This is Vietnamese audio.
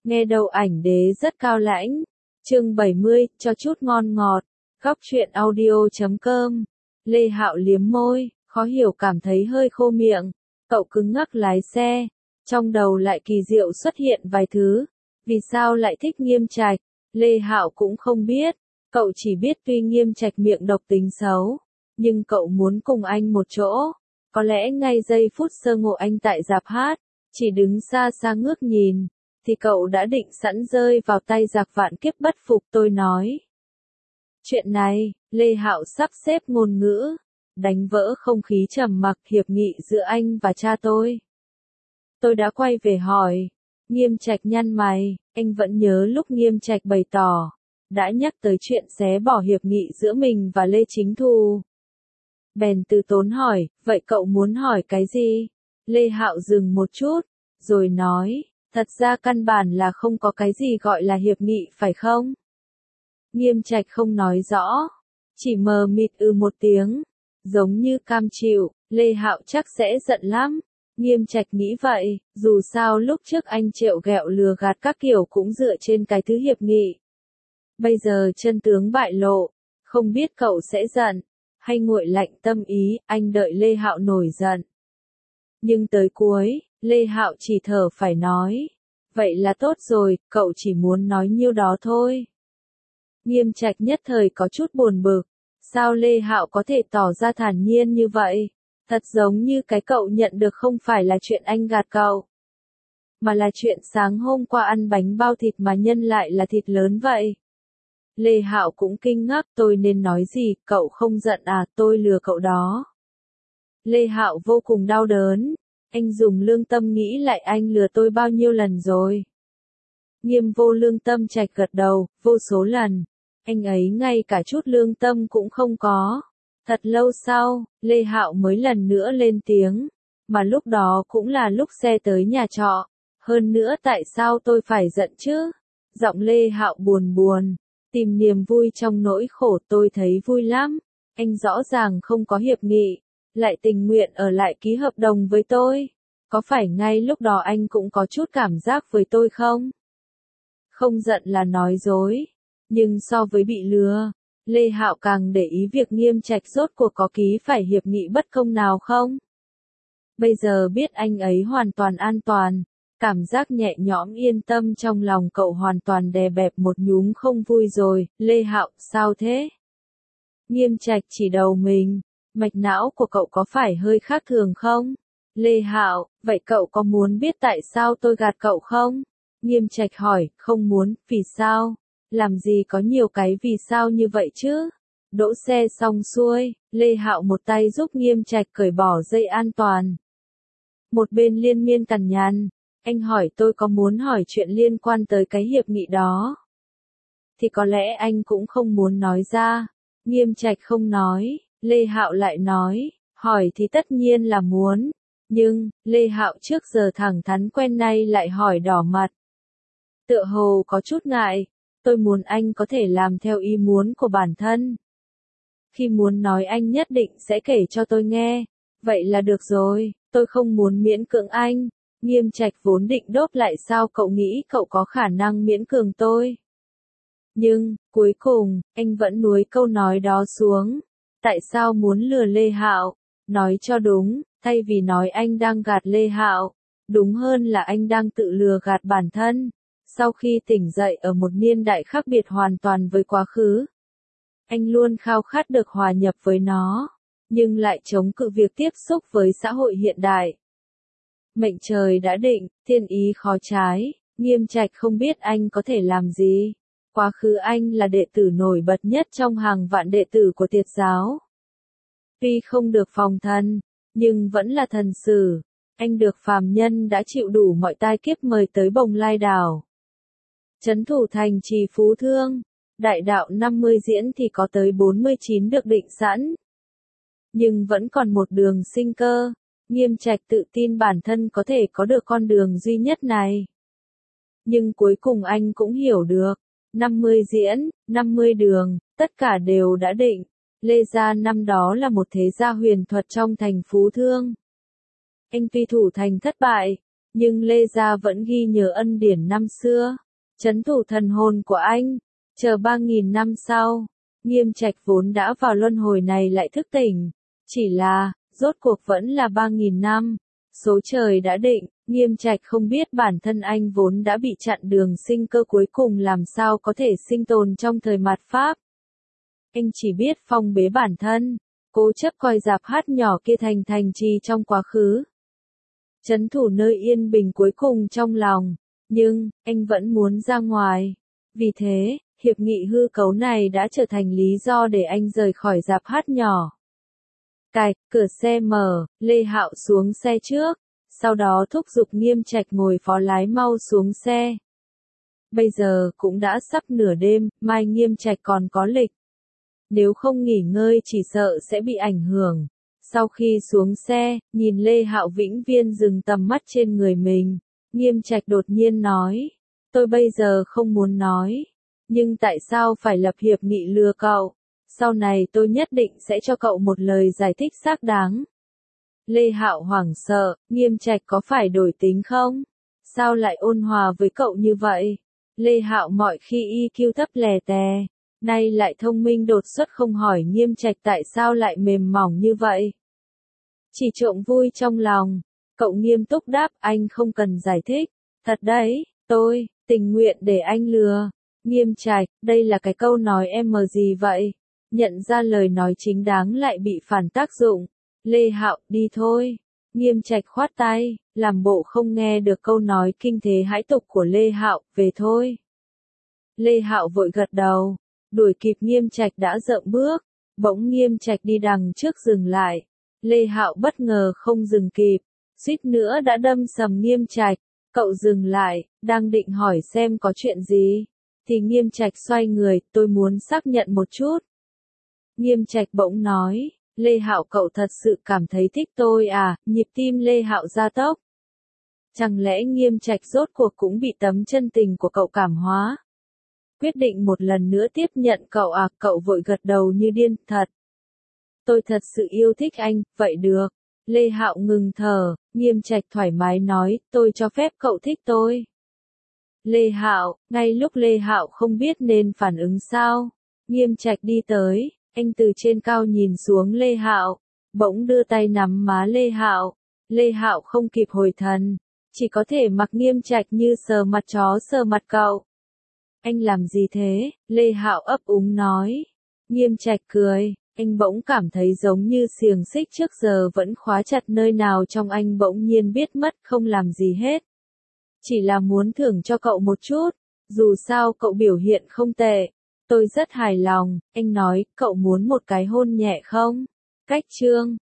Nghe đầu ảnh đế rất cao lãnh. Chương 70, cho chút ngon ngọt. Góc truyện audio.com. Lê Hạo liếm môi, khó hiểu cảm thấy hơi khô miệng. Cậu cứng ngắc lái xe. Trong đầu lại kỳ diệu xuất hiện vài thứ. Vì sao lại thích Nghiêm Trạch? Lê Hạo cũng không biết. Cậu chỉ biết tuy Nghiêm Trạch miệng độc tính xấu, nhưng cậu muốn cùng anh một chỗ. Có lẽ ngay giây phút sơ ngộ anh tại rạp hát, chỉ đứng xa xa ngước nhìn, thì cậu đã định sẵn rơi vào tay giặc vạn kiếp bất phục. Tôi nói. Chuyện này, Lê Hạo sắp xếp ngôn ngữ, đánh vỡ không khí trầm mặc hiệp nghị giữa anh và cha tôi. Tôi đã quay về hỏi. Nghiêm Trạch nhăn mày, anh vẫn nhớ lúc Nghiêm Trạch bày tỏ, đã nhắc tới chuyện xé bỏ hiệp nghị giữa mình và Lê Chính Thù. Bèn từ tốn hỏi, vậy cậu muốn hỏi cái gì? Lê Hạo dừng một chút, rồi nói, thật ra căn bản là không có cái gì gọi là hiệp nghị phải không? Nghiêm Trạch không nói rõ, chỉ mờ mịt một tiếng, giống như cam chịu. Lê Hạo chắc sẽ giận lắm. Nghiêm Trạch nghĩ vậy, dù sao lúc trước anh trêu ghẹo lừa gạt các kiểu cũng dựa trên cái thứ hiệp nghị. Bây giờ chân tướng bại lộ, không biết cậu sẽ giận, hay nguội lạnh tâm ý. Anh đợi Lê Hạo nổi giận. Nhưng tới cuối, Lê Hạo chỉ thở phải nói, vậy là tốt rồi, cậu chỉ muốn nói nhiêu đó thôi. Nghiêm Trạch nhất thời có chút buồn bực, sao Lê Hạo có thể tỏ ra thản nhiên như vậy? Thật giống như cái cậu nhận được không phải là chuyện anh gạt cậu, mà là chuyện sáng hôm qua ăn bánh bao thịt mà nhân lại là thịt lớn vậy. Lê Hạo cũng kinh ngạc, tôi nên nói gì, cậu không giận à, tôi lừa cậu đó. Lê Hạo vô cùng đau đớn, anh dùng lương tâm nghĩ lại anh lừa tôi bao nhiêu lần rồi. Nghiêm Vô Lương Tâm Trạch gật đầu, vô số lần, anh ấy ngay cả chút lương tâm cũng không có. Thật lâu sau, Lê Hạo mới lần nữa lên tiếng, mà lúc đó cũng là lúc xe tới nhà trọ. Hơn nữa tại sao tôi phải giận chứ? Giọng Lê Hạo buồn buồn, tìm niềm vui trong nỗi khổ. Tôi thấy vui lắm, anh rõ ràng không có hiệp nghị, lại tình nguyện ở lại ký hợp đồng với tôi. Có phải ngay lúc đó anh cũng có chút cảm giác với tôi không? Không giận là nói dối, nhưng so với bị lừa, Lê Hạo càng để ý việc Nghiêm Trạch rốt cuộc có ký phải hiệp nghị bất công nào không. Bây giờ biết anh ấy hoàn toàn an toàn, cảm giác nhẹ nhõm yên tâm trong lòng cậu hoàn toàn đè bẹp một nhúm không vui rồi. Lê Hạo, sao thế? Nghiêm Trạch chỉ đầu mình, mạch não của cậu có phải hơi khác thường không? Lê Hạo, vậy cậu có muốn biết tại sao tôi gạt cậu không? Nghiêm Trạch hỏi, không muốn. Vì sao? Làm gì có nhiều cái vì sao như vậy chứ? Đỗ xe xong xuôi, Lê Hạo một tay giúp Nghiêm Trạch cởi bỏ dây an toàn. Một bên liên miên cằn nhằn, anh hỏi tôi có muốn hỏi chuyện liên quan tới cái hiệp nghị đó. Thì có lẽ anh cũng không muốn nói ra. Nghiêm Trạch không nói, Lê Hạo lại nói, hỏi thì tất nhiên là muốn. Nhưng, Lê Hạo trước giờ thẳng thắn quen nay lại hỏi đỏ mặt. Tựa hồ có chút ngại. Tôi muốn anh có thể làm theo ý muốn của bản thân. Khi muốn nói anh nhất định sẽ kể cho tôi nghe. Vậy là được rồi, tôi không muốn miễn cưỡng anh. Nghiêm Trạch vốn định đốt lại, sao cậu nghĩ cậu có khả năng miễn cưỡng tôi? Nhưng, cuối cùng, anh vẫn nuối câu nói đó xuống. Tại sao muốn lừa Lê Hạo? Nói cho đúng, thay vì nói anh đang gạt Lê Hạo, đúng hơn là anh đang tự lừa gạt bản thân. Sau khi tỉnh dậy ở một niên đại khác biệt hoàn toàn với quá khứ, anh luôn khao khát được hòa nhập với nó, nhưng lại chống cự việc tiếp xúc với xã hội hiện đại. Mệnh trời đã định, thiên ý khó trái, Nghiêm Trạch không biết anh có thể làm gì. Quá khứ anh là đệ tử nổi bật nhất trong hàng vạn đệ tử của Tiệt giáo. Tuy không được phòng thân, nhưng vẫn là thần sử. Anh được phàm nhân đã chịu đủ mọi tai kiếp mời tới Bồng Lai đảo. Trấn thủ thành trì Phú Thương, đại đạo 50 diễn thì có tới 49 được định sẵn. Nhưng vẫn còn một đường sinh cơ. Nghiêm Trạch tự tin bản thân có thể có được con đường duy nhất này. Nhưng cuối cùng anh cũng hiểu được, 50 diễn, 50 đường, tất cả đều đã định. Lê Gia năm đó là một thế gia huyền thuật trong thành Phú Thương. Anh tuy thủ thành thất bại, Nhưng Lê Gia vẫn ghi nhớ ân điển năm xưa, trấn thủ thần hồn của anh. Chờ 3.000 năm sau, Nghiêm Trạch vốn đã vào luân hồi này lại thức tỉnh. Chỉ là, rốt cuộc vẫn là 3.000 năm. Số trời đã định, Nghiêm Trạch không biết bản thân anh vốn đã bị chặn đường sinh cơ cuối cùng làm sao có thể sinh tồn trong thời mạt Pháp. Anh chỉ biết phong bế bản thân, cố chấp coi dạp hát nhỏ kia thành thành trì trong quá khứ. Trấn thủ nơi yên bình cuối cùng trong lòng, nhưng, anh vẫn muốn ra ngoài. Vì thế, hiệp nghị hư cấu này đã trở thành lý do để anh rời khỏi dạp hát nhỏ. Cạch, cửa xe mở, Lê Hạo xuống xe trước, sau đó thúc giục Nghiêm Trạch ngồi phó lái mau xuống xe. Bây giờ cũng đã sắp nửa đêm, mai Nghiêm Trạch còn có lịch. Nếu không nghỉ ngơi chỉ sợ sẽ bị ảnh hưởng. Sau khi xuống xe, nhìn Lê Hạo vĩnh viễn dừng tầm mắt trên người mình, Nghiêm Trạch đột nhiên nói, tôi bây giờ không muốn nói, nhưng tại sao phải lập hiệp nghị lừa cậu? Sau này tôi nhất định sẽ cho cậu một lời giải thích xác đáng. Lê Hạo hoảng sợ, Nghiêm Trạch có phải đổi tính không? Sao lại ôn hòa với cậu như vậy? Lê Hạo mọi khi EQ thấp lè tè, nay lại thông minh đột xuất không hỏi Nghiêm Trạch tại sao lại mềm mỏng như vậy. Chỉ trộm vui trong lòng, cậu nghiêm túc đáp anh không cần giải thích, thật đấy, tôi, tình nguyện để anh lừa. Nghiêm Trạch, đây là cái câu nói em gì vậy? Nhận ra lời nói chính đáng lại bị phản tác dụng. Lê Hạo, đi thôi. Nghiêm Trạch khoát tay, làm bộ không nghe được câu nói kinh thế hãi tục của Lê Hạo, về thôi. Lê Hạo vội gật đầu, đuổi kịp Nghiêm Trạch đã dậm bước, bỗng Nghiêm Trạch đi đằng trước dừng lại. Lê Hạo bất ngờ không dừng kịp, suýt nữa đã đâm sầm Nghiêm Trạch. Cậu dừng lại, đang định hỏi xem có chuyện gì, thì Nghiêm Trạch xoay người, tôi muốn xác nhận một chút. Nghiêm Trạch bỗng nói, Lê Hạo cậu thật sự cảm thấy thích tôi à? Nhịp tim Lê Hạo gia tốc. Chẳng lẽ Nghiêm Trạch rốt cuộc cũng bị tấm chân tình của cậu cảm hóa? Quyết định một lần nữa tiếp nhận cậu à? Cậu vội gật đầu như điên, thật. Tôi thật sự yêu thích anh, vậy được. Lê Hạo ngừng thở, Nghiêm Trạch thoải mái nói, tôi cho phép cậu thích tôi. Lê Hạo, ngay lúc Lê Hạo không biết nên phản ứng sao, Nghiêm Trạch đi tới, anh từ trên cao nhìn xuống Lê Hạo, bỗng đưa tay nắm má Lê Hạo. Lê Hạo không kịp hồi thần, chỉ có thể mặc Nghiêm Trạch như sờ mặt chó sờ mặt cậu. Anh làm gì thế? Lê Hạo ấp úng nói. Nghiêm Trạch cười, anh bỗng cảm thấy giống như xiềng xích trước giờ vẫn khóa chặt nơi nào trong anh bỗng nhiên biết mất, không làm gì hết. Chỉ là muốn thưởng cho cậu một chút, dù sao cậu biểu hiện không tệ. Tôi rất hài lòng, anh nói, cậu muốn một cái hôn nhẹ không? Cách chương